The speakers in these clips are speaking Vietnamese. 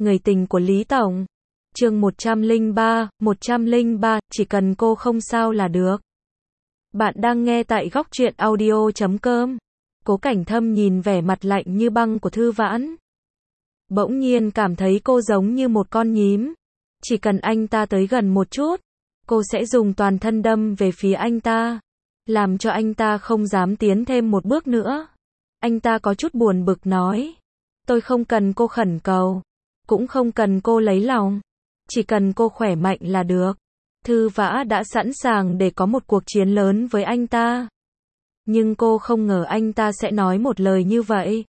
Người tình của Lý Tổng. Chương 103, chỉ cần cô không sao là được. Bạn đang nghe tại Góc Truyện Audio.com. Cố Cảnh Thâm nhìn vẻ mặt lạnh như băng của Thư Vãn. Bỗng nhiên cảm thấy cô giống như một con nhím. Chỉ cần anh ta tới gần một chút, cô sẽ dùng toàn thân đâm về phía anh ta, làm cho anh ta không dám tiến thêm một bước nữa. Anh ta có chút buồn bực nói, tôi không cần cô khẩn cầu, cũng không cần cô lấy lòng, chỉ cần cô khỏe mạnh là được. Thư Vã đã sẵn sàng để có một cuộc chiến lớn với anh ta. Nhưng cô không ngờ anh ta sẽ nói một lời như vậy.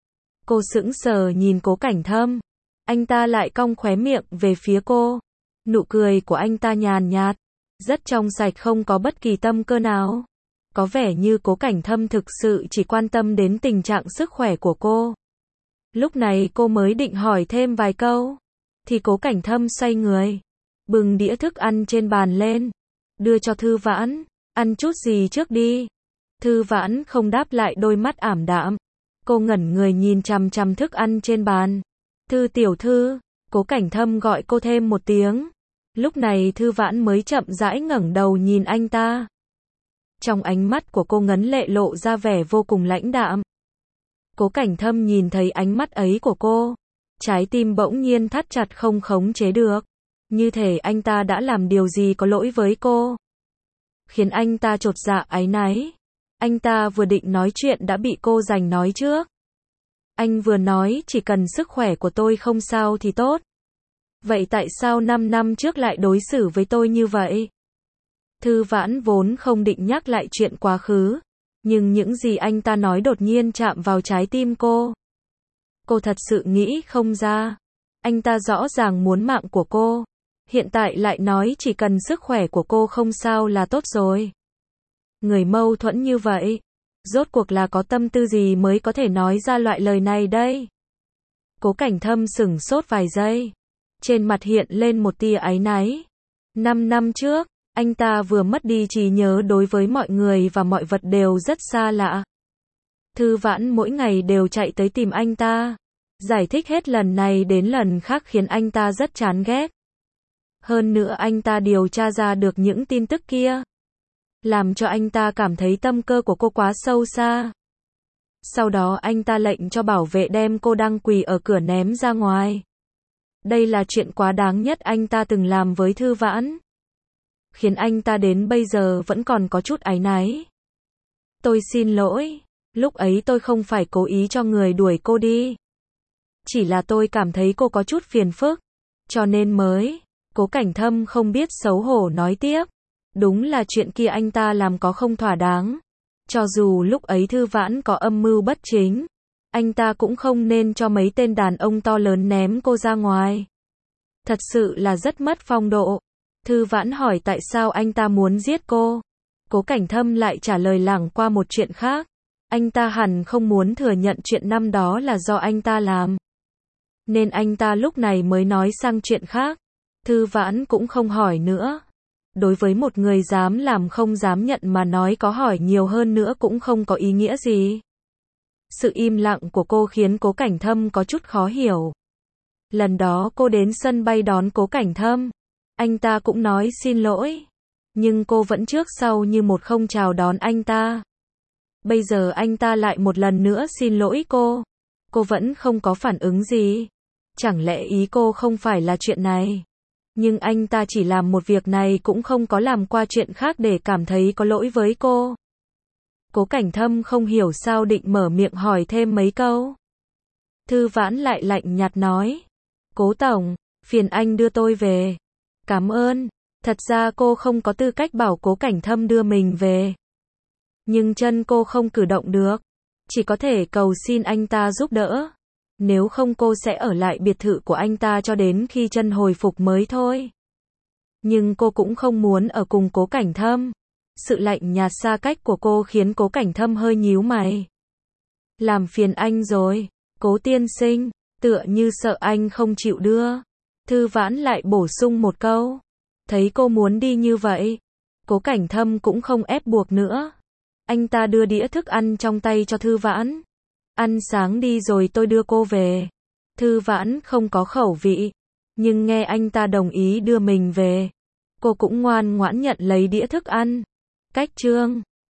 Cô sững sờ nhìn Cố Cảnh Thâm. Anh ta lại cong khóe miệng về phía cô. Nụ cười của anh ta nhàn nhạt, rất trong sạch, không có bất kỳ tâm cơ nào. Có vẻ như Cố Cảnh Thâm thực sự chỉ quan tâm đến tình trạng sức khỏe của cô. Lúc này cô mới định hỏi thêm vài câu, thì Cố Cảnh Thâm xoay người, bưng đĩa thức ăn trên bàn lên, đưa cho Thư Vãn, ăn chút gì trước đi. Thư Vãn không đáp lại, đôi mắt ảm đạm. Cô ngẩn người nhìn chằm chằm thức ăn trên bàn. Thư tiểu thư, Cố Cảnh Thâm gọi cô thêm một tiếng. Lúc này Thư Vãn mới chậm rãi ngẩng đầu nhìn anh ta. Trong ánh mắt của cô ngấn lệ lộ ra vẻ vô cùng lãnh đạm. Cố Cảnh Thâm nhìn thấy ánh mắt ấy của cô, trái tim bỗng nhiên thắt chặt không khống chế được. Như thể anh ta đã làm điều gì có lỗi với cô, khiến anh ta chột dạ áy náy. Anh ta vừa định nói chuyện đã bị cô giành nói trước. Anh vừa nói chỉ cần sức khỏe của tôi không sao thì tốt. Vậy tại sao 5 năm trước lại đối xử với tôi như vậy? Thư Vãn vốn không định nhắc lại chuyện quá khứ, nhưng những gì anh ta nói đột nhiên chạm vào trái tim cô. Cô thật sự nghĩ không ra. Anh ta rõ ràng muốn mạng của cô, hiện tại lại nói chỉ cần sức khỏe của cô không sao là tốt rồi. Người mâu thuẫn như vậy, rốt cuộc là có tâm tư gì mới có thể nói ra loại lời này đây? Cố Cảnh Thâm sửng sốt vài giây, trên mặt hiện lên một tia áy náy. 5 năm trước, anh ta vừa mất đi trí nhớ, đối với mọi người và mọi vật đều rất xa lạ. Thư Vãn mỗi ngày đều chạy tới tìm anh ta, giải thích hết lần này đến lần khác khiến anh ta rất chán ghét. Hơn nữa anh ta điều tra ra được những tin tức kia, làm cho anh ta cảm thấy tâm cơ của cô quá sâu xa. Sau đó anh ta lệnh cho bảo vệ đem cô đang quỳ ở cửa ném ra ngoài. Đây là chuyện quá đáng nhất anh ta từng làm với Thư Vãn, khiến anh ta đến bây giờ vẫn còn có chút áy náy. Tôi xin lỗi, lúc ấy tôi không phải cố ý cho người đuổi cô đi. Chỉ là tôi cảm thấy cô có chút phiền phức, cho nên mới. Cố Cảnh Thâm không biết xấu hổ nói tiếp. Đúng là chuyện kia anh ta làm có không thỏa đáng. Cho dù lúc ấy Thư Vãn có âm mưu bất chính, anh ta cũng không nên cho mấy tên đàn ông to lớn ném cô ra ngoài. Thật sự là rất mất phong độ. Thư Vãn hỏi tại sao anh ta muốn giết cô. Cố Cảnh Thâm lại trả lời lảng qua một chuyện khác. Anh ta hẳn không muốn thừa nhận chuyện năm đó là do anh ta làm, nên anh ta lúc này mới nói sang chuyện khác. Thư Vãn cũng không hỏi nữa. Đối với một người dám làm không dám nhận mà nói, có hỏi nhiều hơn nữa cũng không có ý nghĩa gì. Sự im lặng của cô khiến Cố Cảnh Thâm có chút khó hiểu. Lần đó cô đến sân bay đón Cố Cảnh Thâm, anh ta cũng nói xin lỗi, nhưng cô vẫn trước sau như một không chào đón anh ta. Bây giờ anh ta lại một lần nữa xin lỗi cô vẫn không có phản ứng gì. Chẳng lẽ ý cô không phải là chuyện này? Nhưng anh ta chỉ làm một việc này, cũng không có làm qua chuyện khác để cảm thấy có lỗi với cô. Cố Cảnh Thâm không hiểu sao định mở miệng hỏi thêm mấy câu. Thư Vãn lại lạnh nhạt nói, Cố Tổng, phiền anh đưa tôi về. Cảm ơn. Thật ra cô không có tư cách bảo Cố Cảnh Thâm đưa mình về, nhưng chân cô không cử động được, chỉ có thể cầu xin anh ta giúp đỡ. Nếu không cô sẽ ở lại biệt thự của anh ta cho đến khi chân hồi phục mới thôi. Nhưng cô cũng không muốn ở cùng Cố Cảnh Thâm. Sự lạnh nhạt xa cách của cô khiến Cố Cảnh Thâm hơi nhíu mày. Làm phiền anh rồi, Cố tiên sinh, tựa như sợ anh không chịu đưa. Thư Vãn lại bổ sung một câu. Thấy cô muốn đi như vậy, Cố Cảnh Thâm cũng không ép buộc nữa. Anh ta đưa đĩa thức ăn trong tay cho Thư Vãn. Ăn sáng đi rồi tôi đưa cô về. Thư Vãn không có khẩu vị, nhưng nghe anh ta đồng ý đưa mình về, cô cũng ngoan ngoãn nhận lấy đĩa thức ăn. Cách chương